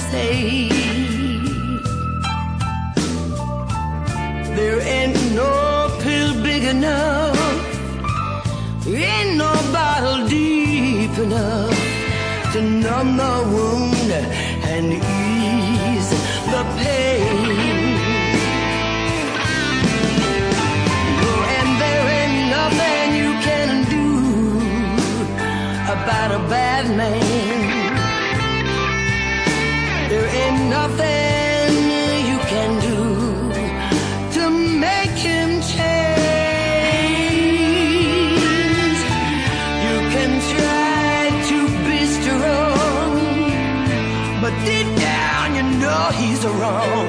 say. There ain't no pill big enough, ain't no bottle deep enough to numb the wound and ease the pain. Oh, and there ain't nothing you can do about a bad man. There ain't nothing you can do to make him change. You can try to be strong, but deep down you know he's wrong.